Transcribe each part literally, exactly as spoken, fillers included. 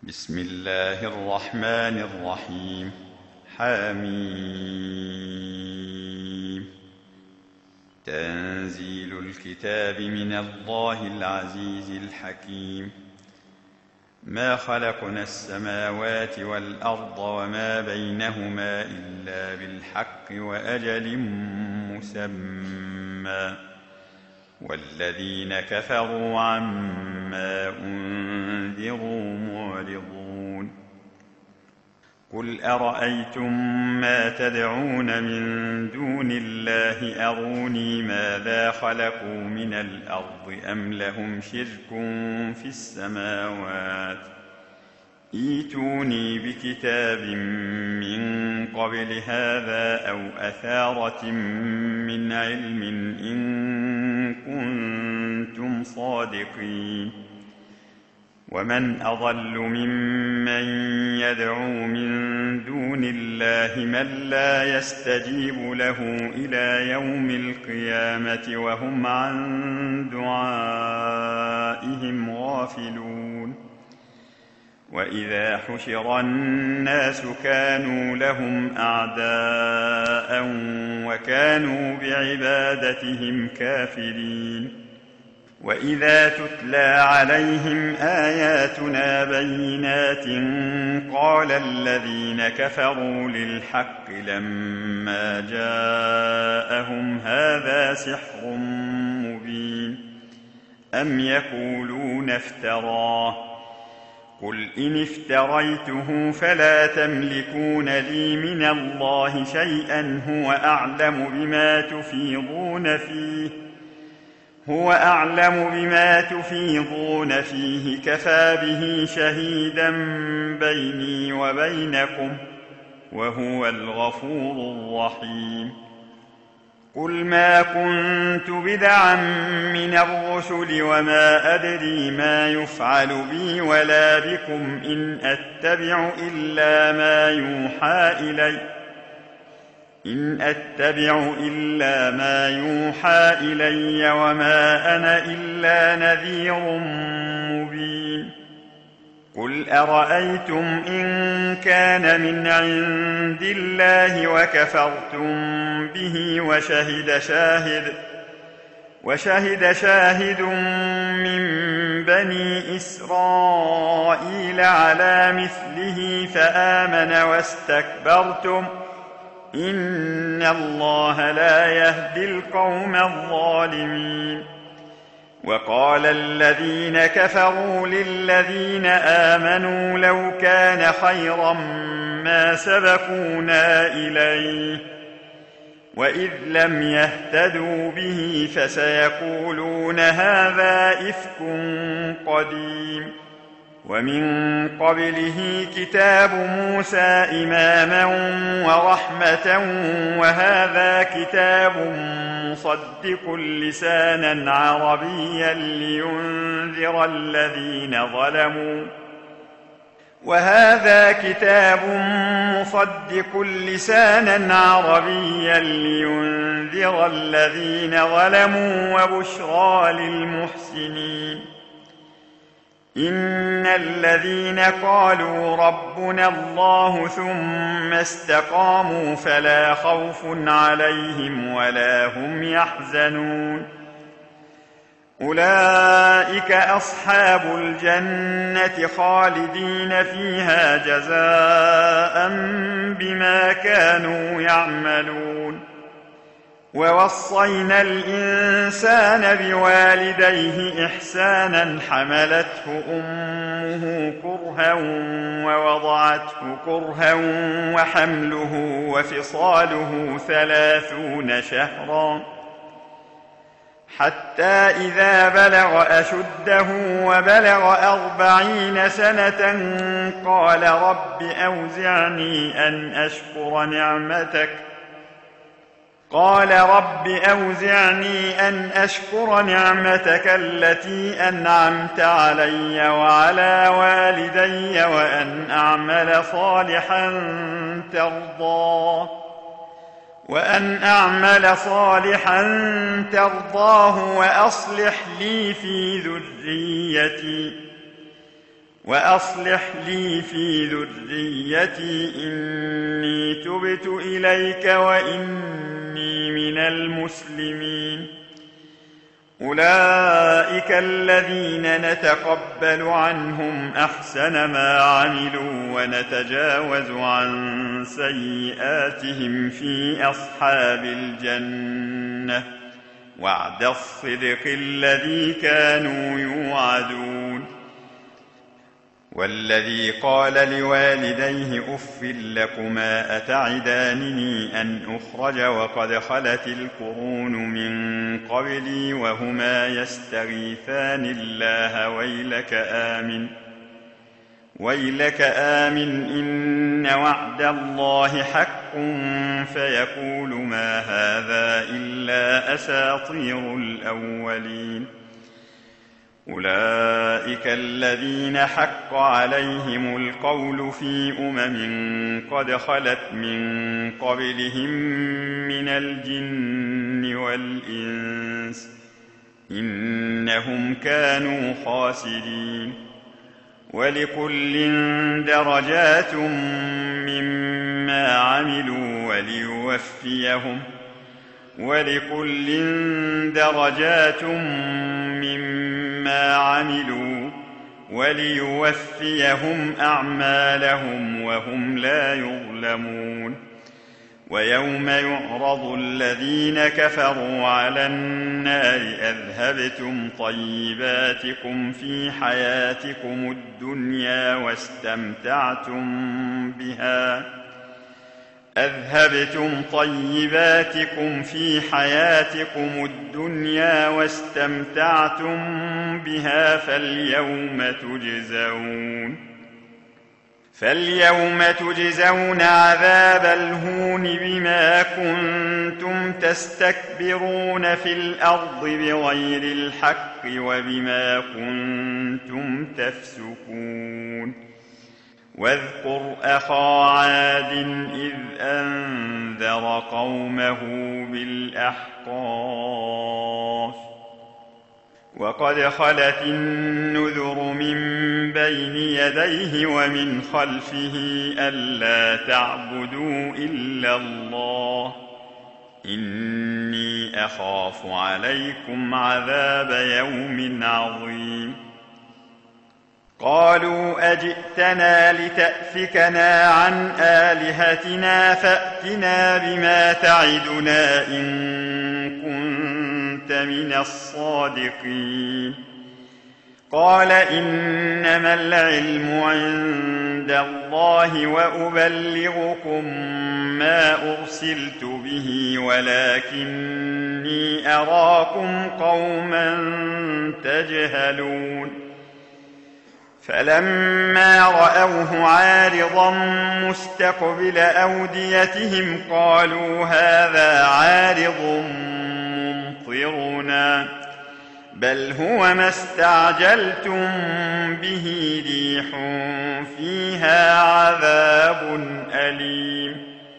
بسم الله الرحمن الرحيم. حميم. تنزيل الكتاب من الله العزيز الحكيم. ما خلقنا السماوات والأرض وما بينهما إلا بالحق وأجل مسمى، والذين كفروا عما أنذروا معرضون. قل أرأيتم ما تدعون من دون الله أروني ماذا خلقوا من الأرض أم لهم شرك في السماوات، ائتوني بكتاب من قبل هذا أو أثارة من علم إن كنتم صادقين. ومن أضل ممن يدعو من دون الله من لا يستجيب له إلى يوم القيامة وهم عن دعائهم غافلون. وإذا حشر الناس كانوا لهم أعداء وكانوا بعبادتهم كافرين. وإذا تتلى عليهم آياتنا بينات قال الذين كفروا للحق لما جاءهم هذا سحر مبين أم يقولون افتراه، قل إن افتريته فلا تملكون لي من الله شيئا هو أعلم بما تفيضون فيه هو أعلم بما تفيضون فيه كفى به شهيدا بيني وبينكم وهو الغفور الرحيم. قل ما كنت بدعا من الرسل وما أدري ما يفعل بي ولا بكم إن أتبع إلا ما يوحى إلي إن أتبع إلا ما يوحى إلي وما أنا إلا نذير مبين. قل أرأيتم إن كان من عند الله وكفرتم به وشهد شاهد وشهد شاهد من بني إسرائيل على مثله فآمن واستكبرتم إن الله لا يهدي القوم الظالمين. وقال الذين كفروا للذين آمنوا لو كان خيرا ما سبقونا إليه وإذ لم يهتدوا به فسيقولون هذا إفك قديم. ومن قبله كتاب موسى إماما ورحمة وهذا كتاب مصدق لسانا عربيا لينذر الذين ظلموا وهذا كتاب مصدق لسانا عربيا لينذر الذين ظلموا وبشرى للمحسنين. إن الذين قالوا ربنا الله ثم استقاموا فلا خوف عليهم ولا هم يحزنون. أولئك أصحاب الجنة خالدين فيها جزاء بما كانوا يعملون. ووصينا الإنسان بوالديه إحسانا حملته أمه كرها ووضعته كرها وحمله وفصاله ثلاثون شهرا حتى إذا بلغ أشده وبلغ أربعين سنة قال رب أوزعني أن أشكر نعمتك قال رب أوزعني أن أشكر نعمتك التي أنعمت علي وعلى والدي وأن أعمل صالحا ترضاه وأن أعمل صالحا ترضاه وأصلح لي في ذريتي وأصلح لي في ذريتي إني تبت إليك وإني من المسلمين. أولئك الذين نتقبل عنهم أحسن ما عملوا ونتجاوز عن سيئاتهم في أصحاب الجنة وعد الصدق الذي كانوا يوعدون. والذي قال لوالديه أف لكما أتعدانني أن أخرج وقد خلت القرون من قبلي وهما يستغيثان الله ويلك آمن ويلك آمن إن وعد الله حق فيقول ما هذا إلا أساطير الأولين. أولئك الذين حق عليهم القول في أمم قد خلت من قبلهم من الجن والإنس إنهم كانوا خاسرين. ولكل درجات مما عملوا وليوفيهم ولكل درجات مما عملوا وليوفيهم أعمالهم وهم لا يظلمون. ويوم يعرض الذين كفروا على النار أذهبتم طيباتكم في حياتكم الدنيا واستمتعتم بها أذهبتم طيباتكم في حياتكم الدنيا واستمتعتم بها فاليوم تجزون فاليوم تجزون عذاب الهون بما كنتم تستكبرون في الأرض بغير الحق وبما كنتم تفسقون. واذكر أخا عاد إذ أنذر قومه بالأحقاف وقد خلت النذر من بين يديه ومن خلفه ألا تعبدوا إلا الله إني أخاف عليكم عذاب يوم عظيم. قالوا أجئتنا لتأفكنا عن آلهتنا فأتنا بما تعدنا إن كنت من الصادقين. قال إنما العلم عند الله وأبلغكم ما أرسلت به ولكني أراكم قوما تجهلون. فلما رأوه عارضا مستقبل أوديتهم قالوا هذا عارض ممطرنا بل هو ما استعجلتم به ريح فيها عذاب أليم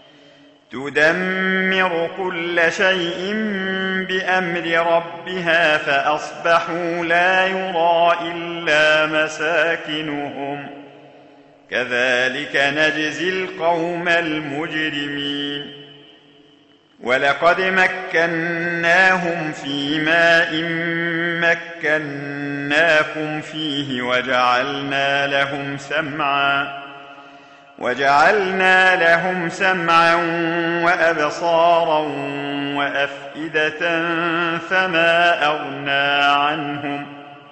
تدمر كل شيء بأمر ربها فأصبحوا لا يرى إلا مساكنهم كذلك نجزي القوم المجرمين. ولقد مكناهم في ماء مكناكم فيه وجعلنا لهم سمعا وجعلنا لهم سمعا وأبصارا وأفئدة فما أغنى عنهم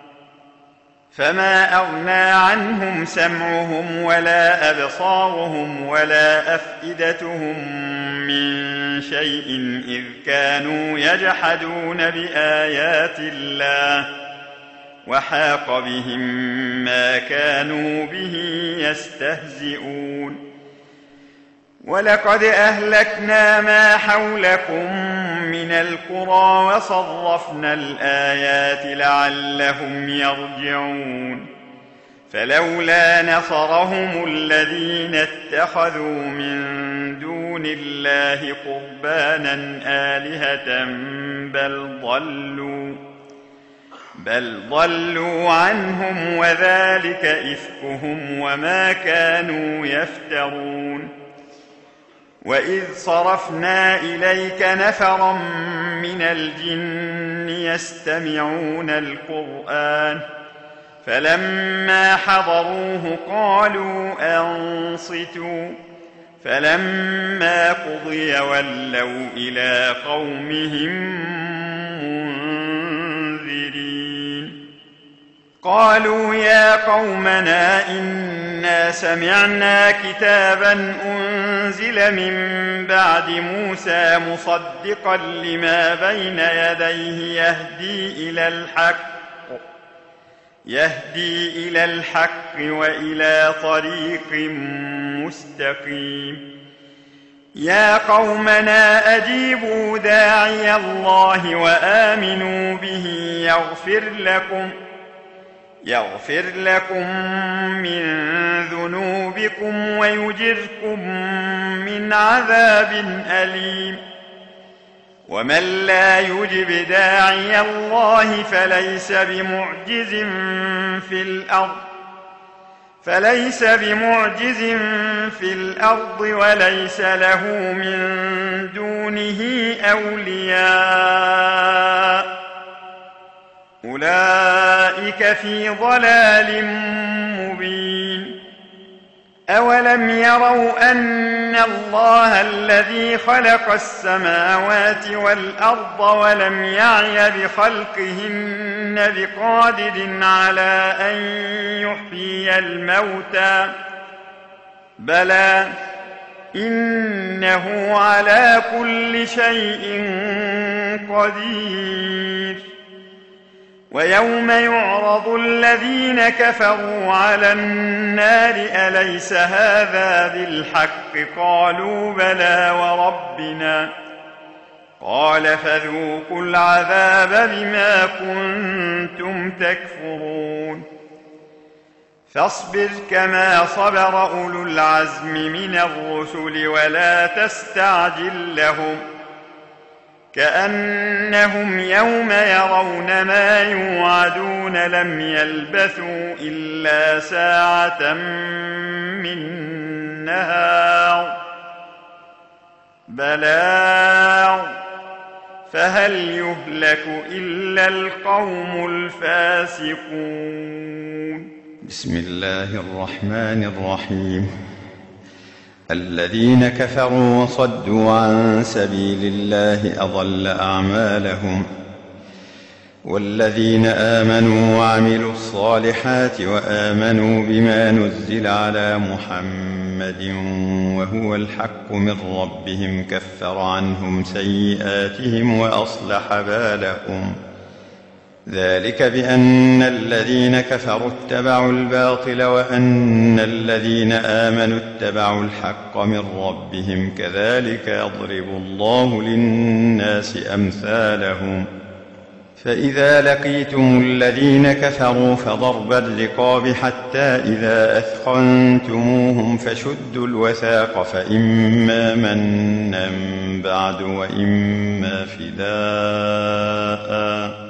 فما أغنى عنهم سمعهم ولا أبصارهم ولا أفئدتهم من شيء إذ كانوا يجحدون بآيات الله وحاق بهم ما كانوا به يستهزئون. ولقد أهلكنا ما حولكم من القرى وصرفنا الآيات لعلهم يرجعون. فلولا نصرهم الذين اتخذوا من دون الله قربانا آلهة بل ضلوا بل ضلوا عنهم وذلك إفكهم وما كانوا يفترون. وإذ صرفنا إليك نفرا من الجن يستمعون القرآن فلما حضروه قالوا أنصتوا فلما قضي ولوا إلى قومهم منذرين. قالوا يا قومنا إنا سمعنا كتابا أنزل من بعد موسى مصدقا لما بين يديه يهدي إلى الحق يهدي إلى الحق وإلى طريق مستقيم. يا قومنا أجيبوا داعي الله وآمنوا به يغفر لكم يغفر لكم من ذنوبكم ويجركم من عذاب أليم. ومن لا يجب داعي الله فليس بمعجز في الأرض فليس بمعجز في الأرض وليس له من دونه أولياء أولئك في ضلال مبين. أولم يروا أن الله الذي خلق السماوات والأرض ولم يعي بخلقهن بقادر على أن يحيي الموتى بلى إنه على كل شيء قدير. ويوم يعرض الذين كفروا على النار أليس هذا بالحق قالوا بلى وربنا قال فذوقوا العذاب بما كنتم تكفرون. فاصبر كما صبر أولو العزم من الرسل ولا تستعجل لهم كأنهم يوم يرون ما يوعدون لم يلبثوا إلا ساعة من نهار بلاغ فهل يهلك إلا القوم الفاسقون. بسم الله الرحمن الرحيم. الذين كفروا وصدوا عن سبيل الله أضل أعمالهم والذين آمنوا وعملوا الصالحات وآمنوا بما نزل على محمد وهو الحق من ربهم كفر عنهم سيئاتهم وأصلح بالهم ذلك بأن الذين كفروا اتبعوا الباطل وأن الذين آمنوا اتبعوا الحق من ربهم كذلك يضرب الله للناس أمثالهم. فإذا لقيتم الذين كفروا فضرب الرقاب حتى إذا أثخنتموهم فشدوا الوثاق فإما منا بعد وإما فداء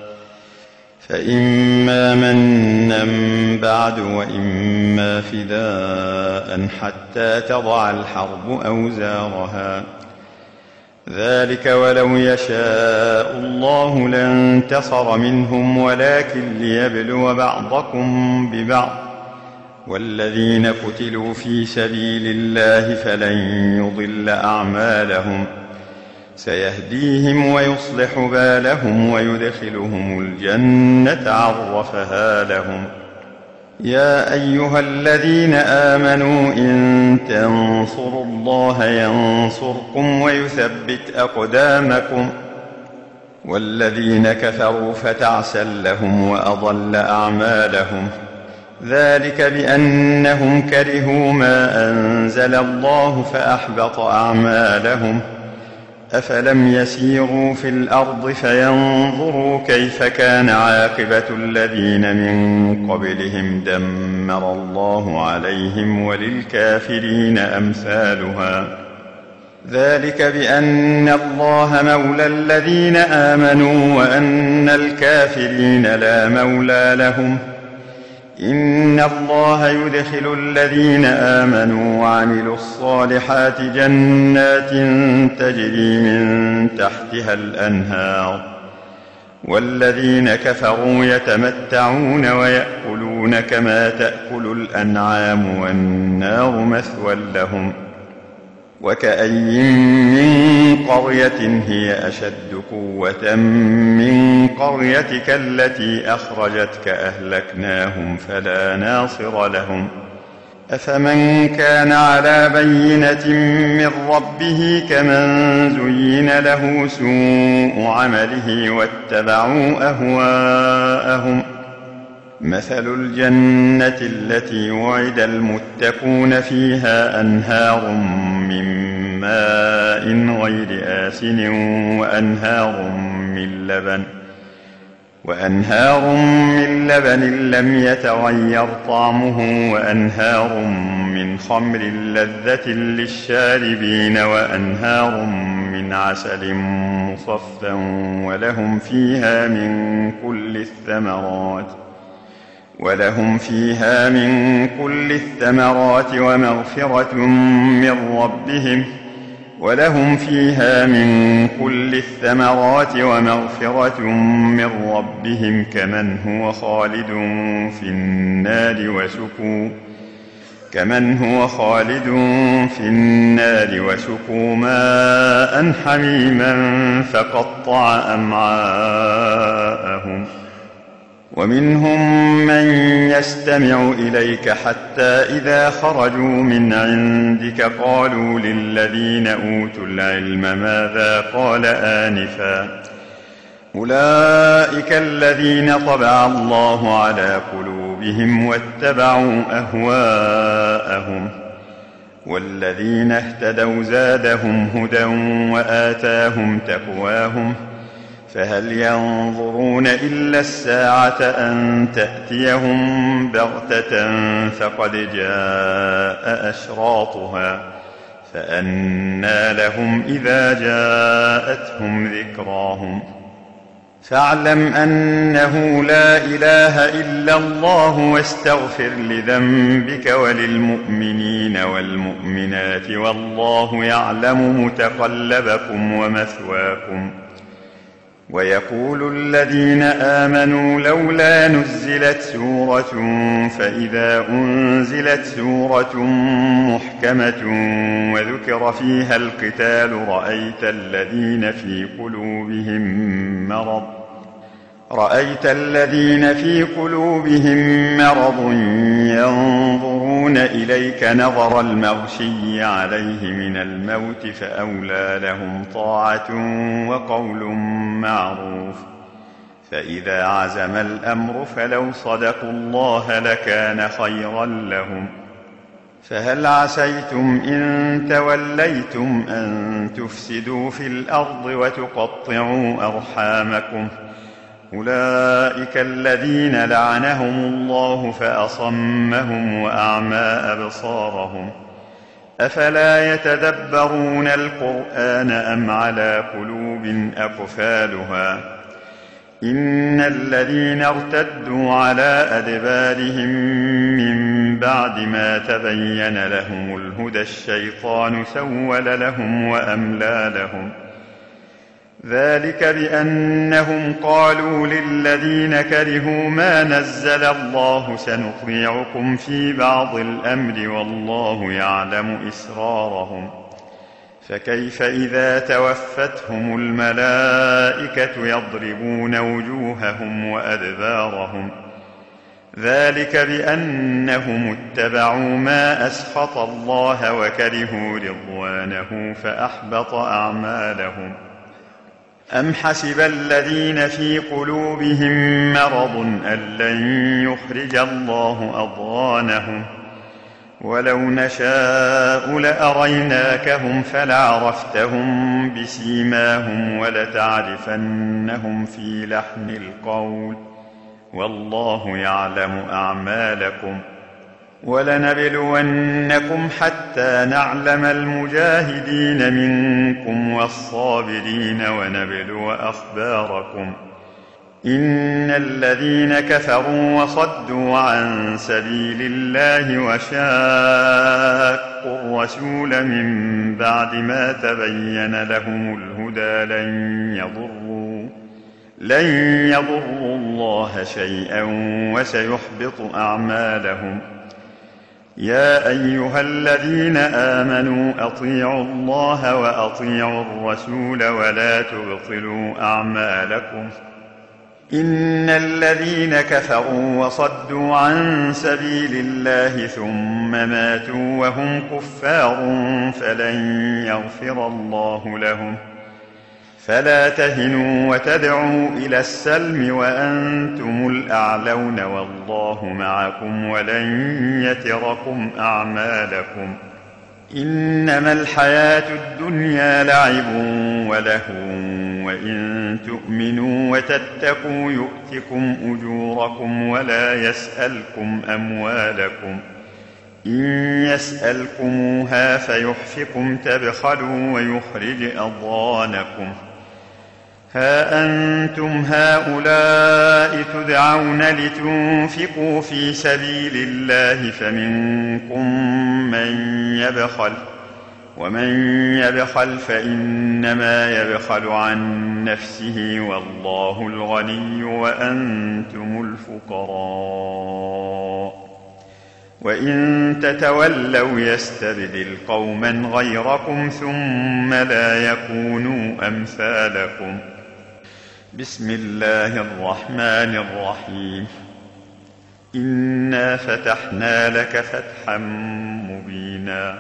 فإما منا بعد وإما فداء حتى تضع الحرب أوزارها ذلك ولو يشاء الله لانتصر منهم ولكن ليبلو بعضكم ببعض والذين قتلوا في سبيل الله فلن يضل أعمالهم سيهديهم ويصلح بالهم ويدخلهم الجنة عرفها لهم. يا أيها الذين آمنوا إن تنصروا الله ينصركم ويثبت أقدامكم والذين كفروا فتعسا لهم وأضل أعمالهم ذلك بأنهم كرهوا ما أنزل الله فأحبط أعمالهم. أفلم يسيروا في الأرض فينظروا كيف كان عاقبة الذين من قبلهم دمر الله عليهم وللكافرين أمثالها ذلك بأن الله مولى الذين آمنوا وأن الكافرين لا مولى لهم. إن الله يدخل الذين آمنوا وعملوا الصالحات جنات تجري من تحتها الأنهار، والذين كفروا يتمتعون ويأكلون كما تأكل الأنعام والنار مثوى لهم. وكأي من قرية هي أشد قوة من قريتك التي أخرجتك أهلكناهم فلا ناصر لهم. أفمن كان على بينة من ربه كمن زين له سوء عمله واتبعوا أهواءهم. مثل الجنة التي وعد المتقون فيها أنهار من ماء غير آسن وأنهار من لبن وأنهار من لبن لم يتغير طعمه وأنهار من خمر لذة للشاربين وأنهار من عسل مصفى ولهم فيها من كل الثمرات ولهم فيها من كل الثمرات ومغفرة من ربهم ولهم فيها من كل الثمرات ومغفرة من ربهم كمن هو خالد في النار وسقوا كمن هو خالد في النار وسقوا ماء حميما فقطع أمعاءهم. ومنهم من يستمع إليك حتى إذا خرجوا من عندك قالوا للذين أوتوا العلم ماذا قال آنفا أولئك الذين طبع الله على قلوبهم واتبعوا أهواءهم. والذين اهتدوا زادهم هدى وآتاهم تقواهم. فهل ينظرون إلا الساعة أن تأتيهم بغتة فقد جاء أشراطها فأنى لهم إذا جاءتهم ذكراهم. فاعلم أنه لا إله إلا الله واستغفر لذنبك وللمؤمنين والمؤمنات والله يعلم متقلبكم ومثواكم. ويقول الذين آمنوا لولا نزلت سورة فإذا أنزلت سورة محكمة وذكر فيها القتال رأيت الذين في قلوبهم مرض رأيت الذين في قلوبهم مرض ينظرون إليك نظر المغشي عليه من الموت فأولى لهم طاعة وقول معروف. فإذا عزم الأمر فلو صدقوا الله لكان خيرا لهم. فهل عسيتم إن توليتم أن تفسدوا في الأرض وتقطعوا أرحامكم أولئك الذين لعنهم الله فأصمهم وأعمى أبصارهم. أفلا يتدبرون القرآن أم على قلوب أقفالها. إن الذين ارتدوا على أدبارهم من بعد ما تبين لهم الهدى الشيطان سول لهم وأملى لهم. ذلك بأنهم قالوا للذين كرهوا ما نزل الله سنطيعكم في بعض الأمر والله يعلم إسرارهم. فكيف إذا توفتهم الملائكة يضربون وجوههم وأدبارهم. ذلك بأنهم اتبعوا ما أسخط الله وكرهوا رضوانه فأحبط أعمالهم. أم حسب الذين في قلوبهم مرض أن لن يخرج الله أضغانهم. ولو نشاء لأريناكهم فلعرفتهم بسيماهم ولتعرفنهم في لحن القول والله يعلم أعمالكم ولنبلونكم حتى نعلم المجاهدين منكم والصابرين ونبلو أخباركم إن الذين كفروا وصدوا عن سبيل الله وشاقوا الرسول من بعد ما تبين لهم الهدى لن يضروا لن يضروا الله شيئا وسيحبط أعمالهم. يا أيها الذين آمنوا أطيعوا الله وأطيعوا الرسول ولا تبطلوا أعمالكم إن الذين كفروا وصدوا عن سبيل الله ثم ماتوا وهم كفار فلن يغفر الله لهم. فلا تهنوا وتدعوا إلى السلم وأنتم الأعلون والله معكم ولن يتركم أعمالكم. إنما الحياة الدنيا لعب ولهو وإن تؤمنوا وتتقوا يؤتكم أجوركم ولا يسألكم أموالكم إن يسألكموها فيحفكم تبخلوا ويخرج أضغانكم. ها أنتم هؤلاء تدعون لتنفقوا في سبيل الله فمنكم من يبخل ومن يبخل فإنما يبخل عن نفسه والله الغني وأنتم الفقراء وإن تتولوا يستبدل قوما غيركم ثم لا يكونوا أمثالكم. بسم الله الرحمن الرحيم. إنا فتحنا لك فتحا مبينا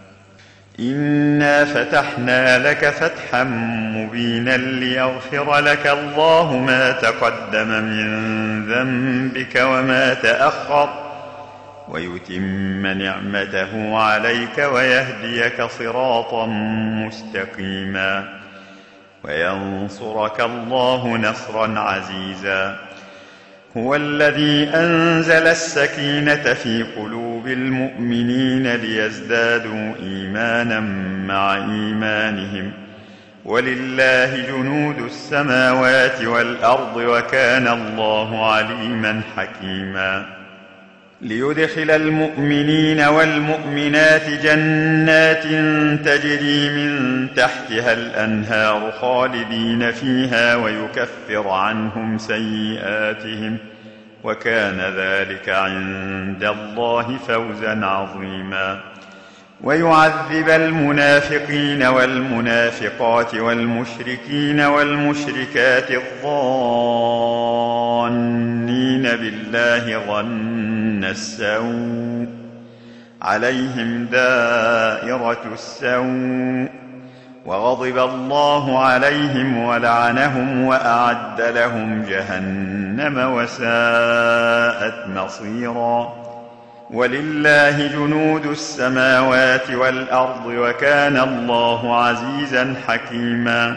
إنا فتحنا لك فتحا مبينا ليغفر لك الله ما تقدم من ذنبك وما تأخر ويتم نعمته عليك ويهديك صراطا مستقيما وينصرك الله نصرا عزيزا. هو الذي أنزل السكينة في قلوب المؤمنين ليزدادوا إيمانا مع إيمانهم ولله جنود السماوات والأرض وكان الله عليما حكيما. ليدخل المؤمنين والمؤمنات جنات تجري من تحتها الأنهار خالدين فيها ويكفر عنهم سيئاتهم وكان ذلك عند الله فوزا عظيما. ويعذب المنافقين والمنافقات والمشركين والمشركات الظانين بالله ظن السوء عليهم دائرة السوء وغضب الله عليهم ولعنهم وأعد لهم جهنم وساءت مصيرا. ولله جنود السماوات والأرض وكان الله عزيزا حكيما.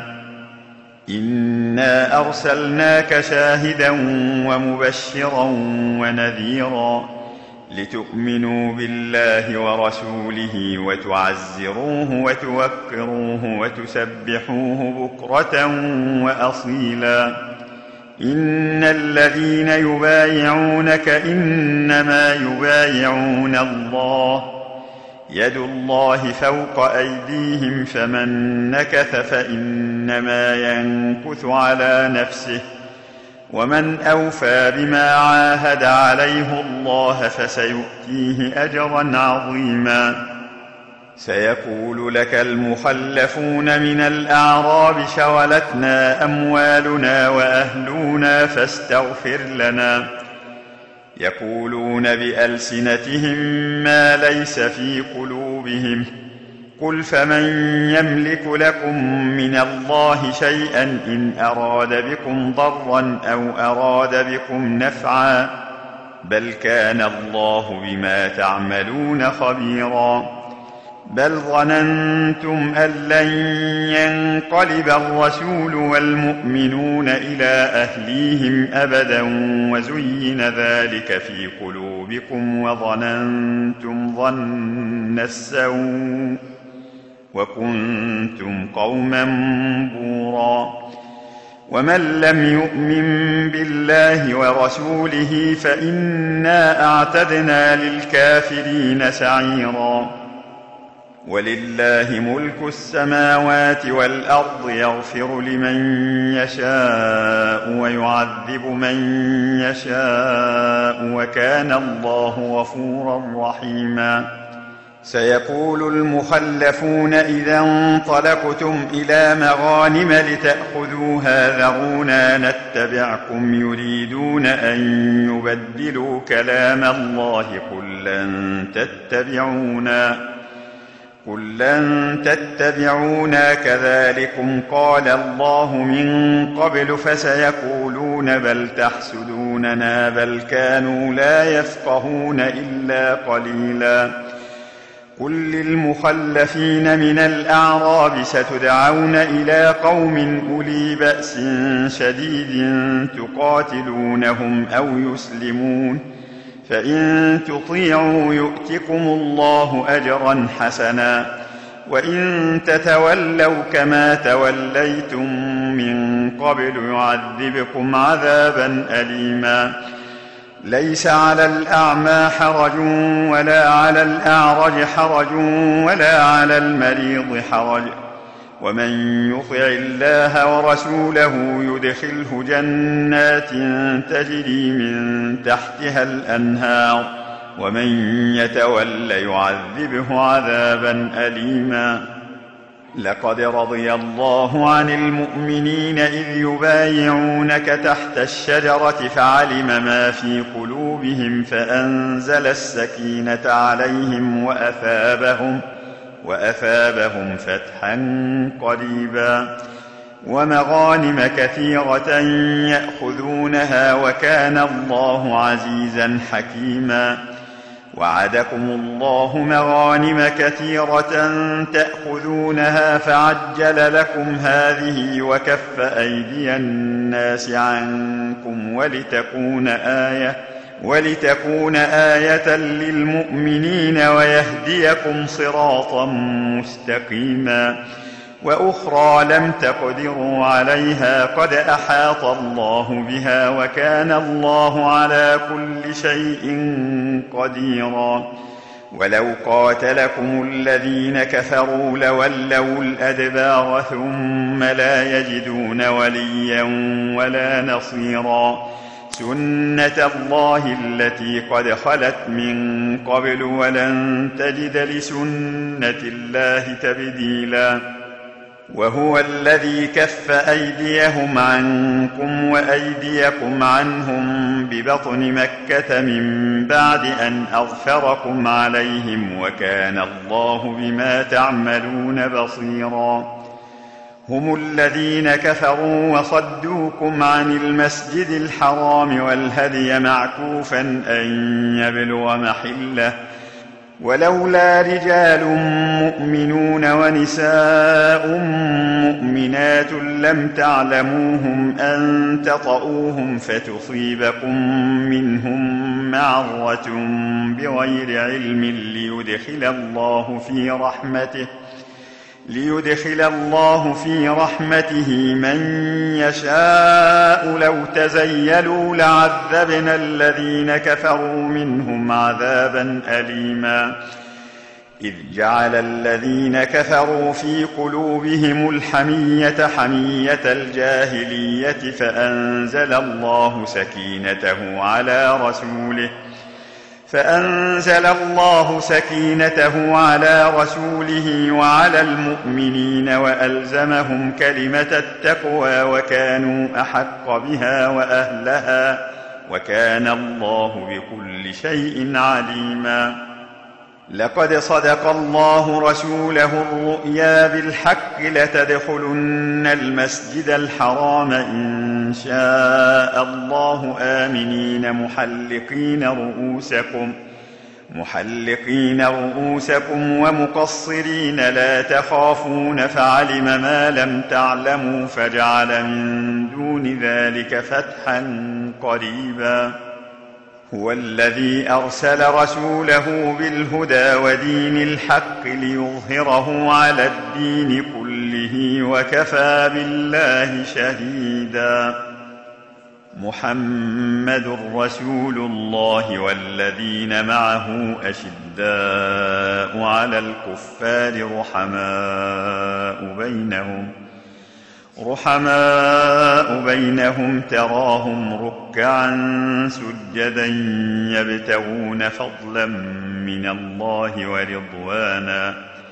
إنا أرسلناك شاهدا ومبشرا ونذيرا لتؤمنوا بالله ورسوله وتعزروه وتوقروه وتسبحوه بكرة وأصيلا. إن الذين يبايعونك إنما يبايعون الله يد الله فوق أيديهم فمن نكث فإنما ينكث على نفسه ومن أوفى بما عاهد عليه الله فسيؤتيه أجرا عظيما. سيقول لك المخلفون من الأعراب شغلتنا أموالنا وأهلنا فاستغفر لنا يقولون بألسنتهم ما ليس في قلوبهم قل فمن يملك لكم من الله شيئا إن أراد بكم ضرا أو أراد بكم نفعا بل كان الله بما تعملون خبيرا. بل ظننتم أن لن ينقلب الرسول والمؤمنون إلى أهليهم أبدا وزين ذلك في قلوبكم وظننتم ظن السوء وكنتم قوما بورا ومن لم يؤمن بالله ورسوله فإنا أعتدنا للكافرين سعيرا ولله ملك السماوات والأرض يغفر لمن يشاء ويعذب من يشاء وكان الله غفورا رحيما سيقول المخلفون إذا انطلقتم إلى مغانم لتأخذوها ذرونا نتبعكم يريدون أن يبدلوا كلام الله قل لن تتبعونا قل لن تتبعونا كذلكم قال الله من قبل فسيقولون بل تحسدوننا بل كانوا لا يفقهون إلا قليلا قل للمخلفين من الأعراب ستدعون إلى قوم أولي بأس شديد تقاتلونهم أو يسلمون فإن تطيعوا يؤتكم الله أجرا حسنا وإن تتولوا كما توليتم من قبل يعذبكم عذابا أليما ليس على الأعمى حرج ولا على الأعرج حرج ولا على المريض حرج ومن يطع الله ورسوله يدخله جنات تجري من تحتها الأنهار ومن يتول يعذبه عذابا أليما لقد رضي الله عن المؤمنين إذ يبايعونك تحت الشجرة فعلم ما في قلوبهم فأنزل السكينة عليهم وأثابهم وأثابهم فتحا قريبا ومغانم كثيرة يأخذونها وكان الله عزيزا حكيما وعدكم الله مغانم كثيرة تأخذونها فعجل لكم هذه وكف أيدي الناس عنكم ولتكون آية ولتكون آية للمؤمنين ويهديكم صراطا مستقيما وأخرى لم تقدروا عليها قد أحاط الله بها وكان الله على كل شيء قديرا ولو قاتلكم الذين كفروا لولوا الأدبار ثم لا يجدون وليا ولا نصيرا سنة الله التي قد خلت من قبل ولن تجد لسنة الله تبديلا وهو الذي كف أيديهم عنكم وأيديكم عنهم ببطن مكة من بعد أن أظفركم عليهم وكان الله بما تعملون بصيرا هم الذين كفروا وصدوكم عن المسجد الحرام والهدي معكوفا أن يبلغ محله ولولا رجال مؤمنون ونساء مؤمنات لم تعلموهم أن تطؤوهم فتصيبكم منهم معرة بغير علم ليدخل الله في رحمته ليدخل الله في رحمته من يشاء لو تزيلوا لعذبنا الذين كفروا منهم عذابا أليما إذ جعل الذين كفروا في قلوبهم الحمية حمية الجاهلية فأنزل الله سكينته على رسوله فأنزل الله سكينته على رسوله وعلى المؤمنين وألزمهم كلمة التقوى وكانوا أحق بها وأهلها وكان الله بكل شيء عليما لقد صدق الله رسوله الرؤيا بالحق لتدخلن المسجد الحرام إن شاء الله آمنين محلقين رؤوسكم محلقين رؤوسكم ومقصرين لا تخافون فعلم ما لم تعلموا فجعل من دون ذلك فتحا قريبا. هو الذي أرسل رسوله بالهدى ودين الحق ليظهره على الدين كله وكفى بالله شهيدا. محمد رسول الله والذين معه أشداء على الكفار رحماء بينهم رحماء بينهم تراهم ركعا سجدا يبتغون فضلا من الله ورضوانا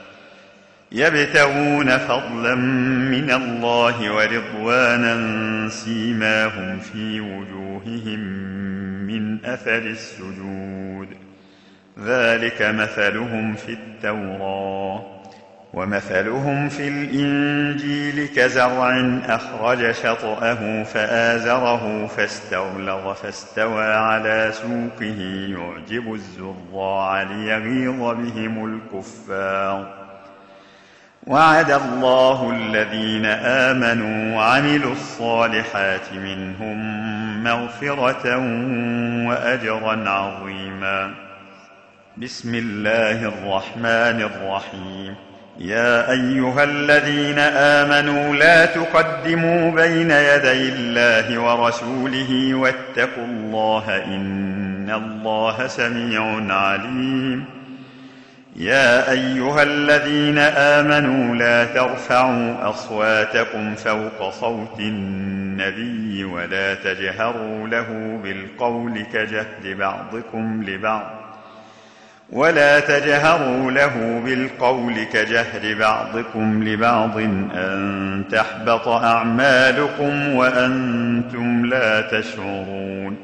يبتغون فضلا من الله ورضوانا سيماهم في وجوههم من أثر السجود ذلك مثلهم في التوراة ومثلهم في الإنجيل كزرع أخرج شطأه فآزره فاستغلظ فاستوى على سوقه يعجب الزراع ليغيظ بهم الكفار. وعد الله الذين آمنوا وعملوا الصالحات منهم مغفرة وأجرا عظيما. بسم الله الرحمن الرحيم. يا أيها الذين آمنوا لا تقدموا بين يدي الله ورسوله واتقوا الله إن الله سميع عليم. يا أيها الذين آمنوا لا ترفعوا أصواتكم فوق صوت النبي ولا تجهروا له بالقول كجهر بعضكم لبعض ولا تجهروا له بالقول كجهر بعضكم لبعض أن تحبط أعمالكم وأنتم لا تشعرون.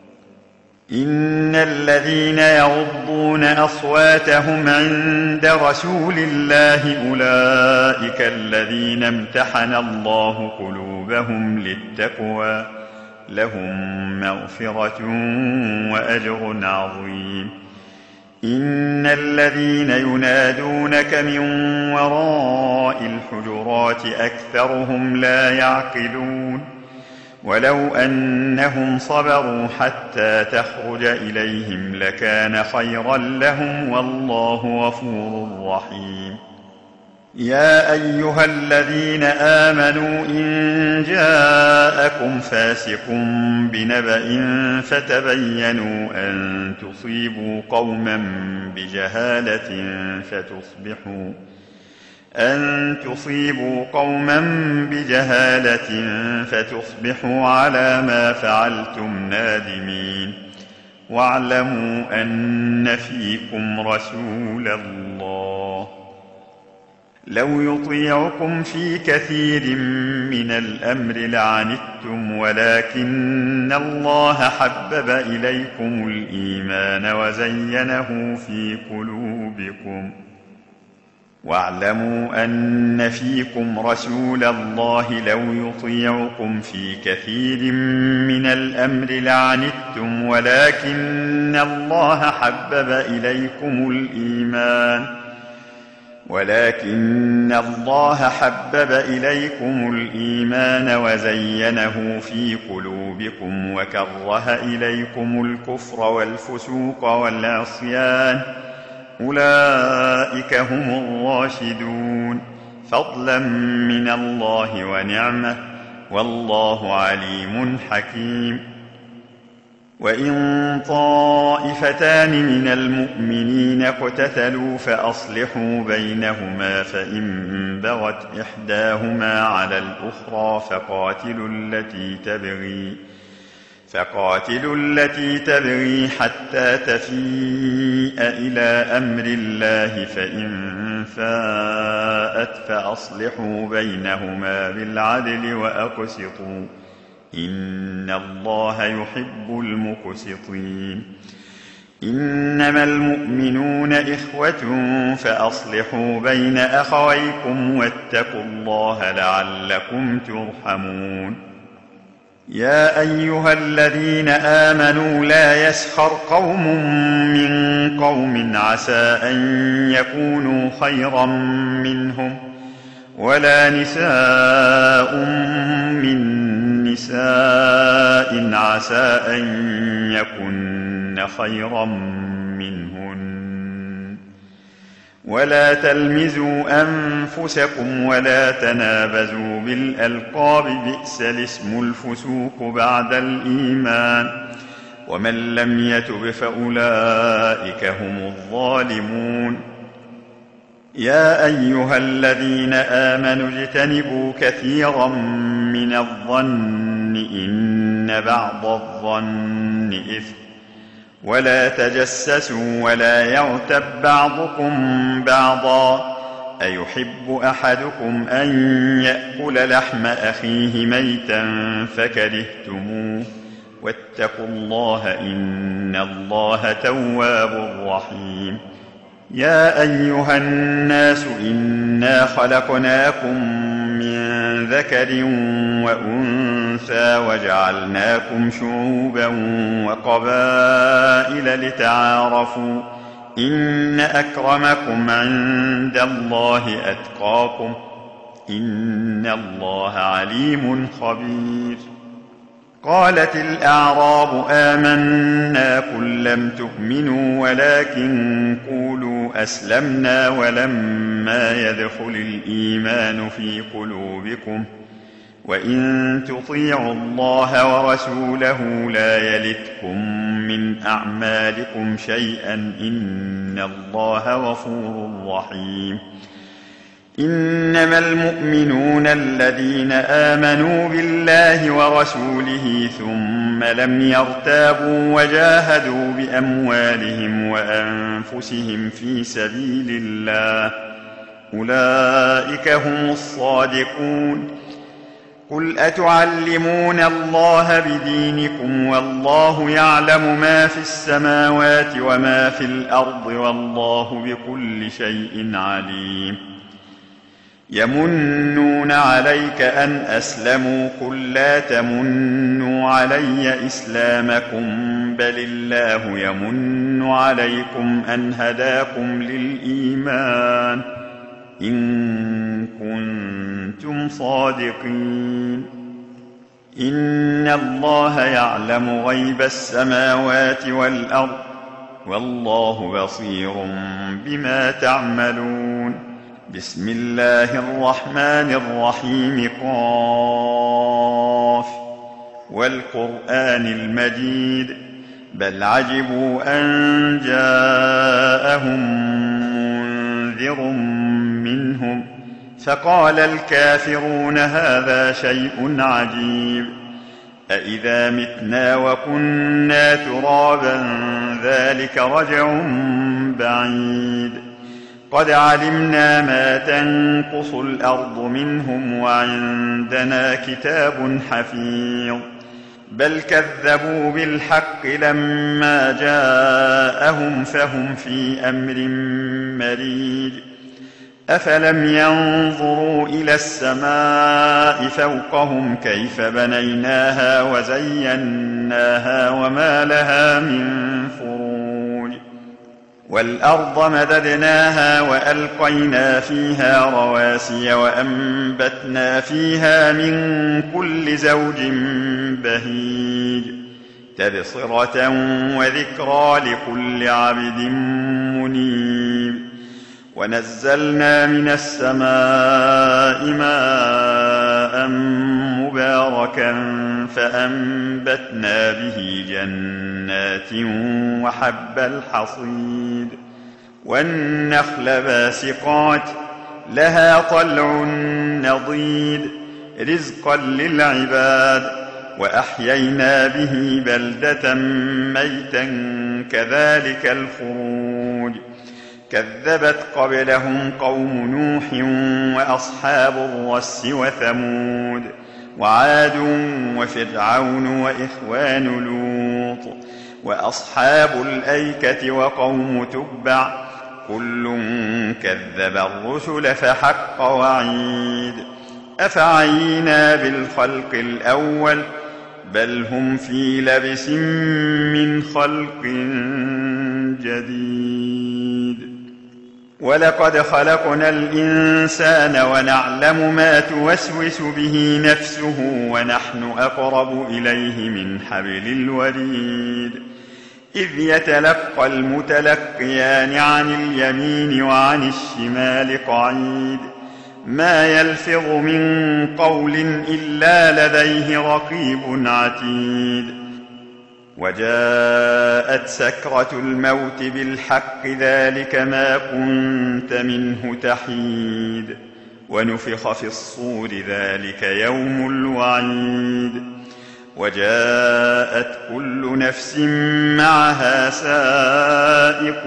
إن الذين يغضون أصواتهم عند رسول الله أولئك الذين امتحن الله قلوبهم للتقوى لهم مغفرة وأجر عظيم. إن الذين ينادونك من وراء الحجرات أكثرهم لا يعقلون. ولو أنهم صبروا حتى تخرج إليهم لكان خيرا لهم والله غفور رحيم. يا أيها الذين آمنوا إن جاءكم فاسق بنبأ فتبينوا أن تصيبوا قوما بجهالة فتصبحوا أن تصيبوا قوما بجهالة فتصبحوا على ما فعلتم نادمين. واعلموا أن فيكم رسول الله لو يطيعكم في كثير من الأمر لعنتم ولكن الله حبب إليكم الإيمان وزينه في قلوبكم واعلموا أن فيكم رسول الله لو يطيعكم في كثير من الأمر لعنتم ولكن الله حبب إليكم الإيمان ولكن الله حبب إليكم الإيمان وزينه في قلوبكم وكره إليكم الكفر والفسوق والعصيان أولئك هم الراشدون فضلا من الله ونعمة والله عليم حكيم. وإن طائفتان من المؤمنين اقتتلوا فأصلحوا بينهما فإن بغت إحداهما على الأخرى فقاتلوا التي تبغي فقاتلوا التي تبغي حتى تفيء إلى أمر الله فإن فاءت فأصلحوا بينهما بالعدل وأقسطوا إن الله يحب المقسطين. إنما المؤمنون إخوة فأصلحوا بين أخويكم واتقوا الله لعلكم ترحمون. يا أيها الذين آمنوا لا يسخر قوم من قوم عسى أن يكونوا خيرا منهم ولا نساء من نساء عسى أن يكن خيرا منهن ولا تلمزوا أنفسكم ولا تنابزوا بالألقاب بئس الاسم الفسوق بعد الإيمان ومن لم يتب فأولئك هم الظالمون يا أيها الذين آمنوا اجتنبوا كثيرا من الظن إن بعض الظن إثم ولا تجسسوا ولا يغتب بعضكم بعضا أيحب أحدكم أن يأكل لحم أخيه ميتا فكرهتموه واتقوا الله إن الله تواب رحيم يا أيها الناس إنا خلقناكم من ذكر وأنثى وجعلناكم شعوبا وقبائل لتعارفوا إن أكرمكم عند الله أتقاكم إن الله عليم خبير قالت الأعراب آمنا قل لم تؤمنوا ولكن قولوا أسلمنا ولما يدخل الإيمان في قلوبكم وإن تطيعوا الله ورسوله لا يلتكم من أعمالكم شيئا إن الله غفور رحيم إنما المؤمنون الذين آمنوا بالله ورسوله ثم لم يرتابوا وجاهدوا بأموالهم وأنفسهم في سبيل الله أولئك هم الصادقون قل أتعلمون الله بدينكم والله يعلم ما في السماوات وما في الأرض والله بكل شيء عليم يمنون عليك أن أسلموا قل لا تمنوا علي إسلامكم بل الله يمن عليكم أن هداكم للإيمان إن كنتم صادقين إن الله يعلم غيب السماوات والأرض والله بصير بما تعملون بسم الله الرحمن الرحيم قاف والقرآن المجيد بل عجبوا أن جاءهم منذر منهم فقال الكافرون هذا شيء عجيب أإذا متنا وكنا ترابا ذلك رجع بعيد قد علمنا ما تنقص الأرض منهم وعندنا كتاب حفيظ بل كذبوا بالحق لما جاءهم فهم في أمر مريج أفلم ينظروا إلى السماء فوقهم كيف بنيناها وزيناها وما لها من فروج والأرض مددناها وألقينا فيها رواسي وأنبتنا فيها من كل زوج بهيج تبصرة وذكرى لكل عبد منيب ونزلنا من السماء ماء مباركا فأنبتنا به جنات وحب الحصيد والنخل باسقات لها طلع نضيد رزقا للعباد وأحيينا به بلدة ميتا كذلك الخروج كذبت قبلهم قوم نوح وأصحاب الرس وثمود وعاد وفرعون وإخوان لوط وأصحاب الأيكة وقوم تبع كل كذب الرسل فحق وعيد أفعينا بالخلق الأول بل هم في لبس من خلق جديد. ولقد خلقنا الإنسان ونعلم ما توسوس به نفسه ونحن أقرب إليه من حبل الوريد. إذ يتلقى المتلقيان عن اليمين وعن الشمال قعيد ما يلفظ من قول إلا لديه رقيب عتيد. وجاءت سكرة الموت بالحق ذلك ما كنت منه تحيد. ونفخ في الصور ذلك يوم الوعيد. وجاءت كل نفس معها سائق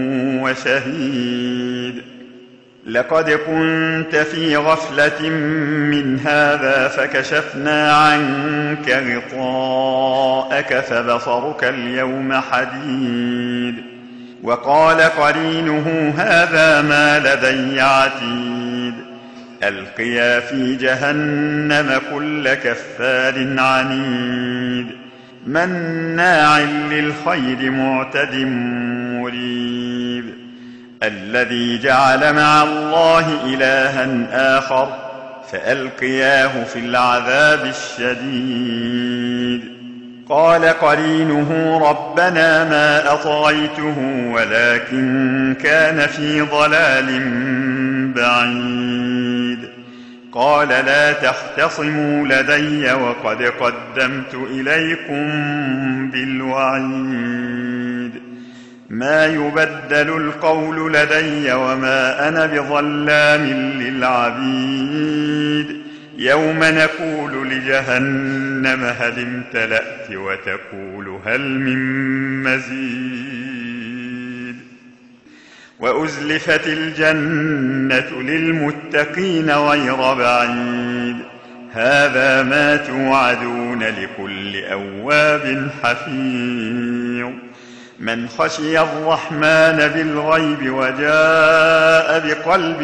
وشهيد. لقد كنت في غفلة من هذا فكشفنا عنك غطاءك فبصرك اليوم حديد. وقال قرينه هذا ما لدي عتيد. ألقيا في جهنم كل كفار عنيد مناع للخير معتد مريب. الذي جعل مع الله إلها آخر فألقياه في العذاب الشديد. قال قرينه ربنا ما أطغيته ولكن كان في ضلال بعيد. قال لا تختصموا لدي وقد قدمت إليكم بالوعيد. ما يبدل القول لدي وما أنا بظلام للعبيد. يوم نقول لجهنم هل امتلأت وتقول هل من مزيد. وأزلفت الجنة للمتقين غير بعيد. هذا ما توعدون لكل أواب حفيظ. من خشي الرحمن بالغيب وجاء بقلب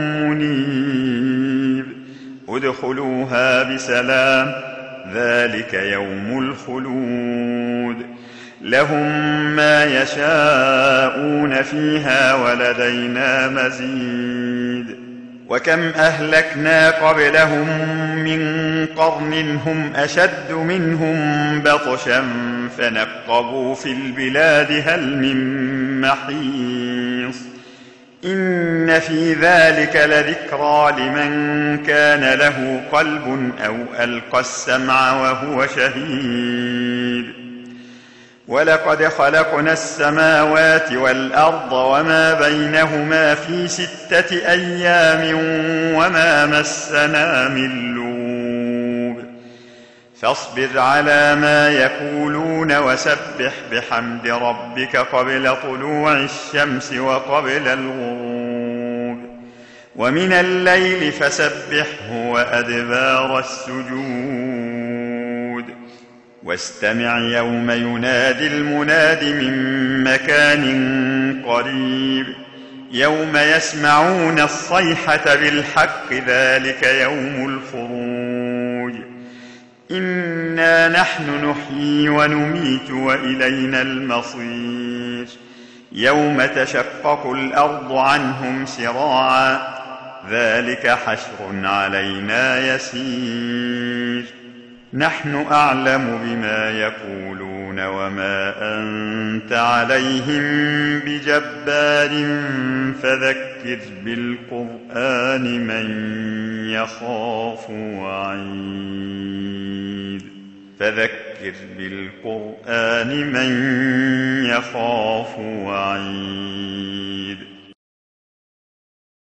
منيب ادخلوها بسلام ذلك يوم الخلود. لهم ما يشاءون فيها ولدينا مزيد. وكم أهلكنا قبلهم من قرن هم أشد منهم بطشا فنقبوا في البلاد هل من محيص. إن في ذلك لذكرى لمن كان له قلب أو ألقى السمع وهو شهيد. ولقد خلقنا السماوات والأرض وما بينهما في ستة أيام وما مسنا من لوب. فاصبر على ما يقولون وسبح بحمد ربك قبل طلوع الشمس وقبل الغروب ومن الليل فسبحه وأدبار السجود. واستمع يوم ينادي المناد من مكان قريب. يوم يسمعون الصيحة بالحق ذلك يوم الخروج. إنا نحن نحيي ونميت وإلينا المصير. يوم تشقق الأرض عنهم سراعا ذلك حشر علينا يسير. نحن أعلم بما يقولون وما أنت عليهم بجبار فذكر بالقرآن من يخاف وعيد. فذكر بالقرآن من يخاف وعيد.